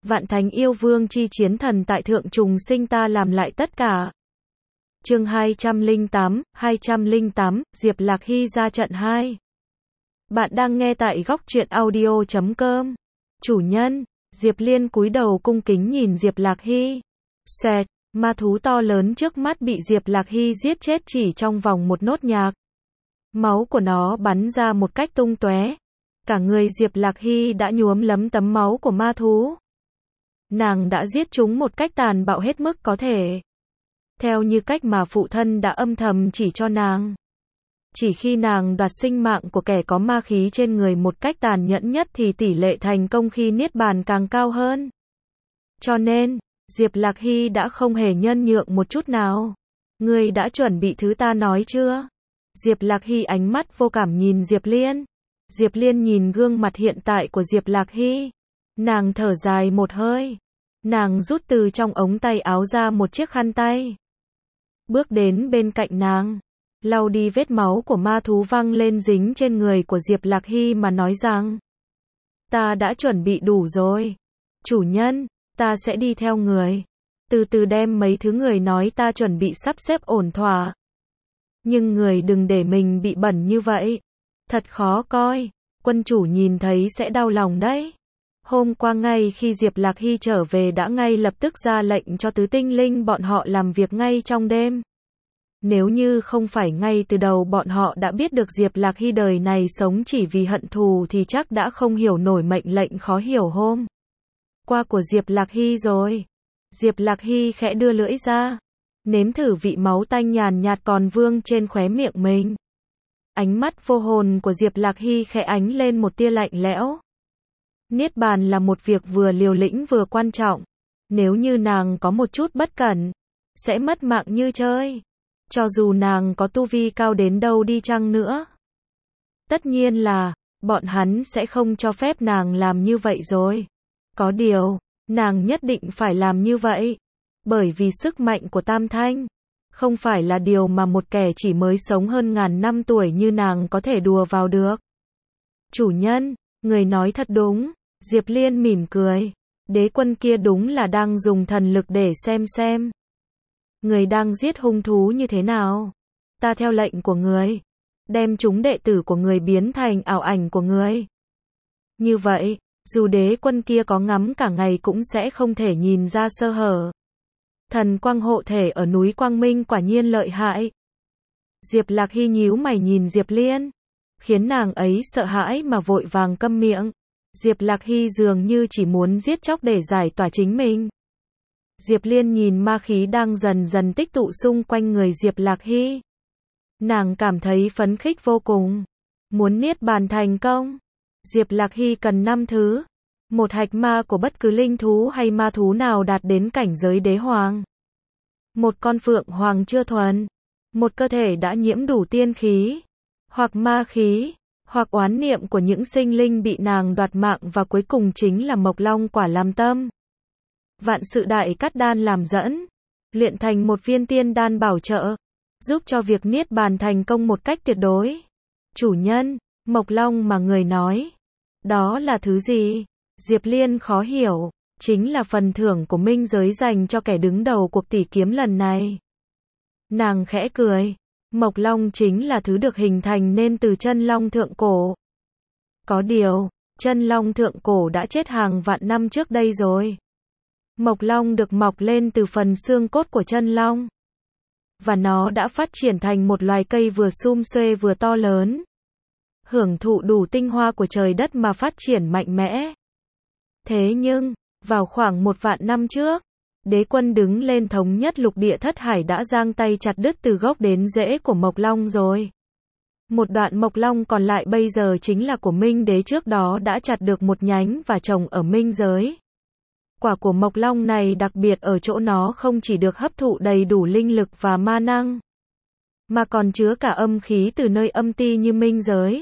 Vạn thánh yêu vương chi chiến thần tại thượng trùng sinh ta làm lại tất cả. Chương 208, Diệp Lạc Hy ra trận 2. Bạn đang nghe tại góc truyện audio.com. Chủ nhân, Diệp Liên cúi đầu cung kính nhìn Diệp Lạc Hy. Xẹt, ma thú to lớn trước mắt bị Diệp Lạc Hy giết chết chỉ trong vòng một nốt nhạc. Máu của nó bắn ra một cách tung tóe. Cả người Diệp Lạc Hy đã nhuốm lấm tấm máu của ma thú. Nàng đã giết chúng một cách tàn bạo hết mức có thể. Theo như cách mà phụ thân đã âm thầm chỉ cho nàng. Chỉ khi nàng đoạt sinh mạng của kẻ có ma khí trên người một cách tàn nhẫn nhất thì tỷ lệ thành công khi niết bàn càng cao hơn. Cho nên, Diệp Lạc Hy đã không hề nhân nhượng một chút nào. Ngươi đã chuẩn bị thứ ta nói chưa? Diệp Lạc Hy ánh mắt vô cảm nhìn Diệp Liên. Diệp Liên nhìn gương mặt hiện tại của Diệp Lạc Hy. Nàng thở dài một hơi. Nàng rút từ trong ống tay áo ra một chiếc khăn tay. Bước đến bên cạnh nàng. Lau đi vết máu của ma thú văng lên dính trên người của Diệp Lạc Hy mà nói rằng. Ta đã chuẩn bị đủ rồi. Chủ nhân, ta sẽ đi theo người. Từ từ đem mấy thứ người nói ta chuẩn bị sắp xếp ổn thỏa. Nhưng người đừng để mình bị bẩn như vậy. Thật khó coi. Quân chủ nhìn thấy sẽ đau lòng đấy. Hôm qua ngay khi Diệp Lạc Hy trở về đã ngay lập tức ra lệnh cho tứ tinh linh bọn họ làm việc ngay trong đêm. Nếu như không phải ngay từ đầu bọn họ đã biết được Diệp Lạc Hy đời này sống chỉ vì hận thù thì chắc đã không hiểu nổi mệnh lệnh khó hiểu hôm qua của Diệp Lạc Hy rồi. Diệp Lạc Hy khẽ đưa lưỡi ra, nếm thử vị máu tanh nhàn nhạt còn vương trên khóe miệng mình. Ánh mắt vô hồn của Diệp Lạc Hy khẽ ánh lên một tia lạnh lẽo. Niết bàn là một việc vừa liều lĩnh vừa quan trọng. Nếu như nàng có một chút bất cẩn, sẽ mất mạng như chơi. Cho dù nàng có tu vi cao đến đâu đi chăng nữa. Tất nhiên là, bọn hắn sẽ không cho phép nàng làm như vậy rồi. Có điều, nàng nhất định phải làm như vậy. Bởi vì sức mạnh của Tam Thanh, không phải là điều mà một kẻ chỉ mới sống hơn ngàn năm tuổi như nàng có thể đùa vào được. Chủ nhân, người nói thật đúng. Diệp Liên mỉm cười. Đế quân kia đúng là đang dùng thần lực để xem. Người đang giết hung thú như thế nào? Ta theo lệnh của người. Đem chúng đệ tử của người biến thành ảo ảnh của người. Như vậy, dù đế quân kia có ngắm cả ngày cũng sẽ không thể nhìn ra sơ hở. Thần quang hộ thể ở núi Quang Minh quả nhiên lợi hại. Diệp Lạc Hy nhíu mày nhìn Diệp Liên. Khiến nàng ấy sợ hãi mà vội vàng câm miệng. Diệp Lạc Hy dường như chỉ muốn giết chóc để giải tỏa chính mình. Diệp Liên nhìn ma khí đang dần dần tích tụ xung quanh người Diệp Lạc Hy. Nàng cảm thấy phấn khích vô cùng. Muốn niết bàn thành công, Diệp Lạc Hy cần 5 thứ. Một hạch ma của bất cứ linh thú hay ma thú nào đạt đến cảnh giới đế hoàng. Một con phượng hoàng chưa thuần. Một cơ thể đã nhiễm đủ tiên khí. Hoặc ma khí. Hoặc oán niệm của những sinh linh bị nàng đoạt mạng và cuối cùng chính là Mộc Long quả làm tâm. Vạn sự đại cát đan làm dẫn. Luyện thành một viên tiên đan bảo trợ. Giúp cho việc niết bàn thành công một cách tuyệt đối. Chủ nhân, Mộc Long mà người nói. Đó là thứ gì? Diệp Liên khó hiểu. Chính là phần thưởng của minh giới dành cho kẻ đứng đầu cuộc tỷ kiếm lần này. Nàng khẽ cười. Mộc Long chính là thứ được hình thành nên từ chân long thượng cổ. Có điều, chân long thượng cổ đã chết hàng vạn năm trước đây rồi. Mộc Long được mọc lên từ phần xương cốt của chân long. Và nó đã phát triển thành một loài cây vừa sum xuê vừa to lớn. Hưởng thụ đủ tinh hoa của trời đất mà phát triển mạnh mẽ. Thế nhưng, vào khoảng 1.000 năm trước, đế quân đứng lên thống nhất lục địa thất hải đã giang tay chặt đứt từ gốc đến rễ của Mộc Long rồi. Một đoạn Mộc Long còn lại bây giờ chính là của Minh Đế trước đó đã chặt được một nhánh và trồng ở Minh giới. Quả của Mộc Long này đặc biệt ở chỗ nó không chỉ được hấp thụ đầy đủ linh lực và ma năng, mà còn chứa cả âm khí từ nơi âm ti như Minh giới.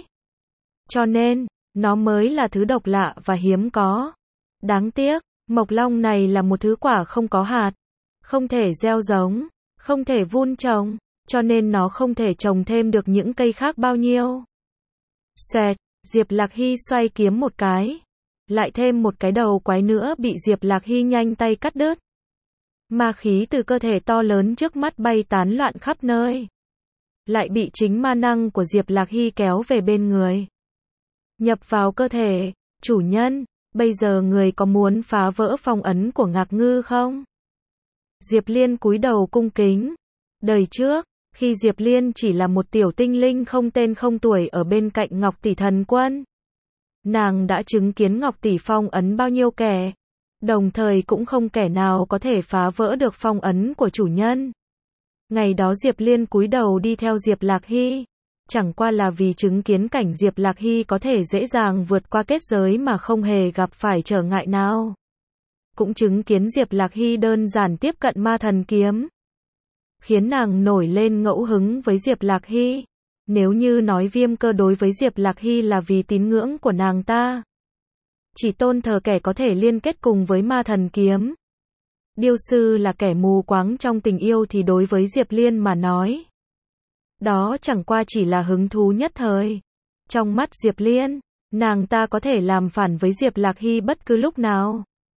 Cho nên, nó mới là thứ độc lạ và hiếm có. Đáng tiếc, Mộc Long này là một thứ quả không có hạt, không thể gieo giống, không thể vun trồng, cho nên nó không thể trồng thêm được những cây khác bao nhiêu. Xẹt, Diệp Lạc Hy xoay kiếm một cái. Lại thêm một cái đầu quái nữa bị Diệp Lạc Hy nhanh tay cắt đứt. Ma khí từ cơ thể to lớn trước mắt bay tán loạn khắp nơi. Lại bị chính ma năng của Diệp Lạc Hy kéo về bên người. Nhập vào cơ thể. Chủ nhân, bây giờ người có muốn phá vỡ phong ấn của Ngạc Ngư không? Diệp Liên cúi đầu cung kính. Đời trước, khi Diệp Liên chỉ là một tiểu tinh linh không tên không tuổi ở bên cạnh Ngọc Tỷ Thần Quân, nàng đã chứng kiến Ngọc Tỷ phong ấn bao nhiêu kẻ, đồng thời cũng không kẻ nào có thể phá vỡ được phong ấn của chủ nhân. Ngày đó Diệp Liên cúi đầu đi theo Diệp Lạc Hy, chẳng qua là vì chứng kiến cảnh Diệp Lạc Hy có thể dễ dàng vượt qua kết giới mà không hề gặp phải trở ngại nào. Cũng chứng kiến Diệp Lạc Hy đơn giản tiếp cận ma thần kiếm, khiến nàng nổi lên ngẫu hứng với Diệp Lạc Hy. Nếu như nói Viêm Cơ đối với Diệp Lạc Hy là vì tín ngưỡng của nàng ta, chỉ tôn thờ kẻ có thể liên kết cùng với ma thần kiếm, điêu sư là kẻ mù quáng trong tình yêu, thì đối với Diệp Liên mà nói, đó chẳng qua chỉ là hứng thú nhất thời. Trong mắt Diệp Liên, nàng ta có thể làm phản với Diệp Lạc Hy bất cứ lúc nào.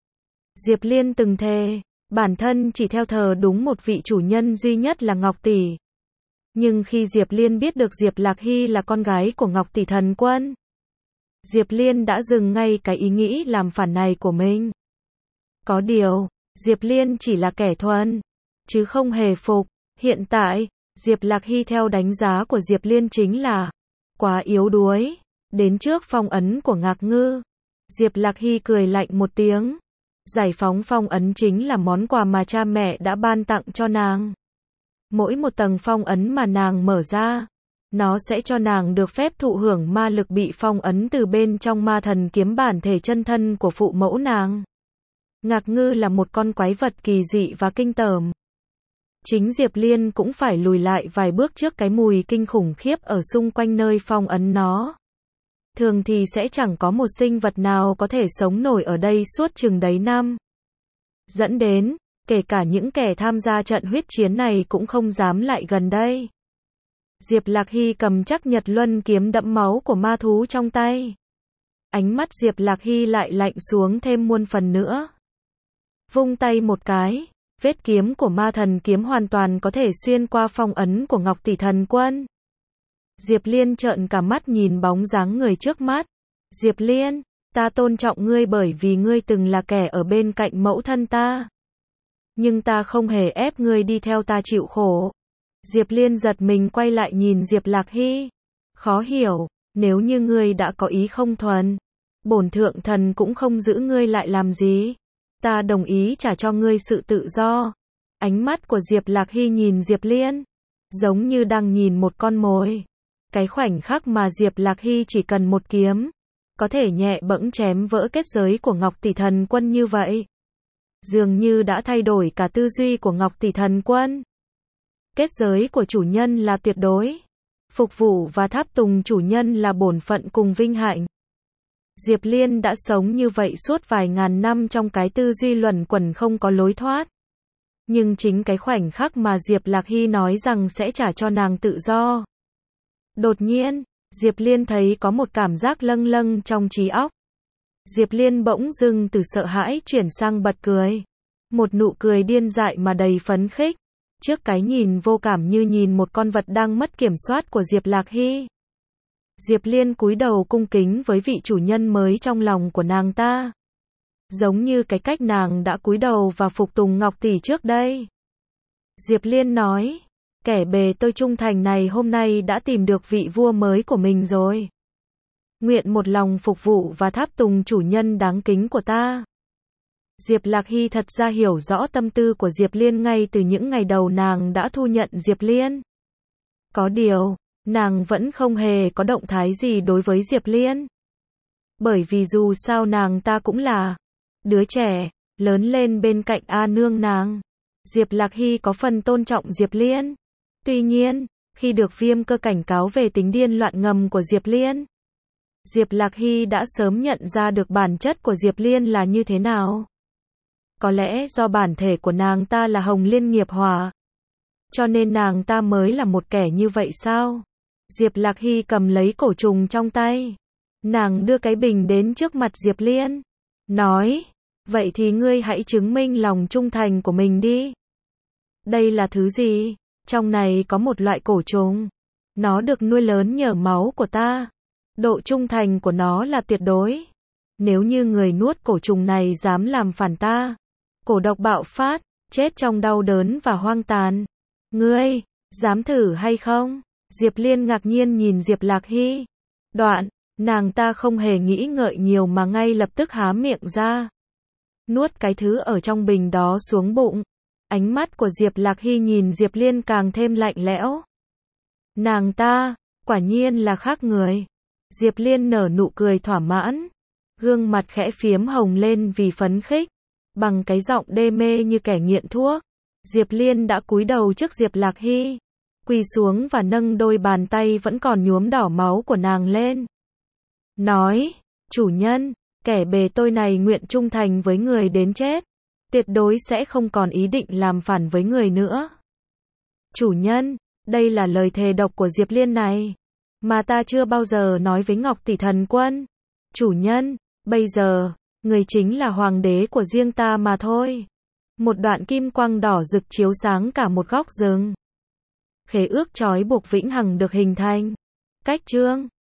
Diệp Liên từng thề, bản thân chỉ theo thờ đúng một vị chủ nhân duy nhất là Ngọc Tỷ. Nhưng khi Diệp Liên biết được Diệp Lạc Hy là con gái của Ngọc Tỷ Thần Quân, Diệp Liên đã dừng ngay cái ý nghĩ làm phản này của mình. Có điều, Diệp Liên chỉ là kẻ thuần, chứ không hề phục. Hiện tại, Diệp Lạc Hy theo đánh giá của Diệp Liên chính là quá yếu đuối. Đến trước phong ấn của Ngạc Ngư, Diệp Lạc Hy cười lạnh một tiếng. Giải phóng phong ấn chính là món quà mà cha mẹ đã ban tặng cho nàng. Mỗi một tầng phong ấn mà nàng mở ra, nó sẽ cho nàng được phép thụ hưởng ma lực bị phong ấn từ bên trong ma thần kiếm bản thể chân thân của phụ mẫu nàng. Ngạc Ngư là một con quái vật kỳ dị và kinh tởm. Chính Diệp Liên cũng phải lùi lại vài bước trước cái mùi kinh khủng khiếp ở xung quanh nơi phong ấn nó. Thường thì sẽ chẳng có một sinh vật nào có thể sống nổi ở đây suốt chừng đấy năm. Dẫn đến, kể cả những kẻ tham gia trận huyết chiến này cũng không dám lại gần đây. Diệp Lạc Hy cầm chắc Nhật Luân kiếm đẫm máu của ma thú trong tay. Ánh mắt Diệp Lạc Hy lại lạnh xuống thêm muôn phần nữa. Vung tay một cái, vết kiếm của ma thần kiếm hoàn toàn có thể xuyên qua phong ấn của Ngọc Tỷ Thần Quân. Diệp Liên trợn cả mắt nhìn bóng dáng người trước mắt. Diệp Liên, ta tôn trọng ngươi bởi vì ngươi từng là kẻ ở bên cạnh mẫu thân ta. Nhưng ta không hề ép ngươi đi theo ta chịu khổ. Diệp Liên giật mình quay lại nhìn Diệp Lạc Hy. Khó hiểu, nếu như ngươi đã có ý không thuần, bổn thượng thần cũng không giữ ngươi lại làm gì. Ta đồng ý trả cho ngươi sự tự do. Ánh mắt của Diệp Lạc Hy nhìn Diệp Liên, giống như đang nhìn một con mồi. Cái khoảnh khắc mà Diệp Lạc Hy chỉ cần một kiếm, có thể nhẹ bẫng chém vỡ kết giới của Ngọc Tỷ Thần Quân như vậy. Dường như đã thay đổi cả tư duy của Ngọc Tỷ Thần Quân. Kết giới của chủ nhân là tuyệt đối. Phục vụ và tháp tùng chủ nhân là bổn phận cùng vinh hạnh. Diệp Liên đã sống như vậy suốt vài ngàn năm trong cái tư duy luẩn quẩn không có lối thoát. Nhưng chính cái khoảnh khắc mà Diệp Lạc Hy nói rằng sẽ trả cho nàng tự do. Đột nhiên, Diệp Liên thấy có một cảm giác lâng lâng trong trí óc. Diệp Liên bỗng dưng từ sợ hãi chuyển sang bật cười. Một nụ cười điên dại mà đầy phấn khích. Trước cái nhìn vô cảm như nhìn một con vật đang mất kiểm soát của Diệp Lạc Hy. Diệp Liên cúi đầu cung kính với vị chủ nhân mới trong lòng của nàng ta. Giống như cái cách nàng đã cúi đầu và phục tùng Ngọc Tỷ trước đây. Diệp Liên nói, kẻ bề tôi trung thành này hôm nay đã tìm được vị vua mới của mình rồi. Nguyện một lòng phục vụ và tháp tùng chủ nhân đáng kính của ta. Diệp Lạc Hy thật ra hiểu rõ tâm tư của Diệp Liên ngay từ những ngày đầu nàng đã thu nhận Diệp Liên. Có điều, nàng vẫn không hề có động thái gì đối với Diệp Liên. Bởi vì dù sao nàng ta cũng là đứa trẻ, lớn lên bên cạnh A nương nàng. Diệp Lạc Hy có phần tôn trọng Diệp Liên. Tuy nhiên, khi được Viêm Cơ cảnh cáo về tính điên loạn ngầm của Diệp Liên, Diệp Lạc Hy đã sớm nhận ra được bản chất của Diệp Liên là như thế nào. Có lẽ do bản thể của nàng ta là Hồng Liên nghiệp hỏa, cho nên nàng ta mới là một kẻ như vậy sao? Diệp Lạc Hy cầm lấy cổ trùng trong tay. Nàng đưa cái bình đến trước mặt Diệp Liên. Nói, vậy thì ngươi hãy chứng minh lòng trung thành của mình đi. Đây là thứ gì? Trong này có một loại cổ trùng. Nó được nuôi lớn nhờ máu của ta. Độ trung thành của nó là tuyệt đối. Nếu như người nuốt cổ trùng này dám làm phản ta, cổ độc bạo phát, chết trong đau đớn và hoang tàn. Ngươi, dám thử hay không? Diệp Liên ngạc nhiên nhìn Diệp Lạc Hy. Đoạn, nàng ta không hề nghĩ ngợi nhiều mà ngay lập tức há miệng ra. Nuốt cái thứ ở trong bình đó xuống bụng. Ánh mắt của Diệp Lạc Hy nhìn Diệp Liên càng thêm lạnh lẽo. Nàng ta, quả nhiên là khác người. Diệp Liên nở nụ cười thỏa mãn. Gương mặt khẽ phiếm hồng lên vì phấn khích. Bằng cái giọng đê mê như kẻ nghiện thuốc, Diệp Liên đã cúi đầu trước Diệp Lạc Hy. Quỳ xuống và nâng đôi bàn tay vẫn còn nhuốm đỏ máu của nàng lên. Nói, chủ nhân, kẻ bề tôi này nguyện trung thành với người đến chết. Tuyệt đối sẽ không còn ý định làm phản với người nữa. Chủ nhân, đây là lời thề độc của Diệp Liên này, mà ta chưa bao giờ nói với Ngọc Tỷ Thần Quân. Chủ nhân, bây giờ, người chính là hoàng đế của riêng ta mà thôi. Một đoạn kim quang đỏ rực chiếu sáng cả một góc rừng. Khế ước trói buộc vĩnh hằng được hình thành. Cách chương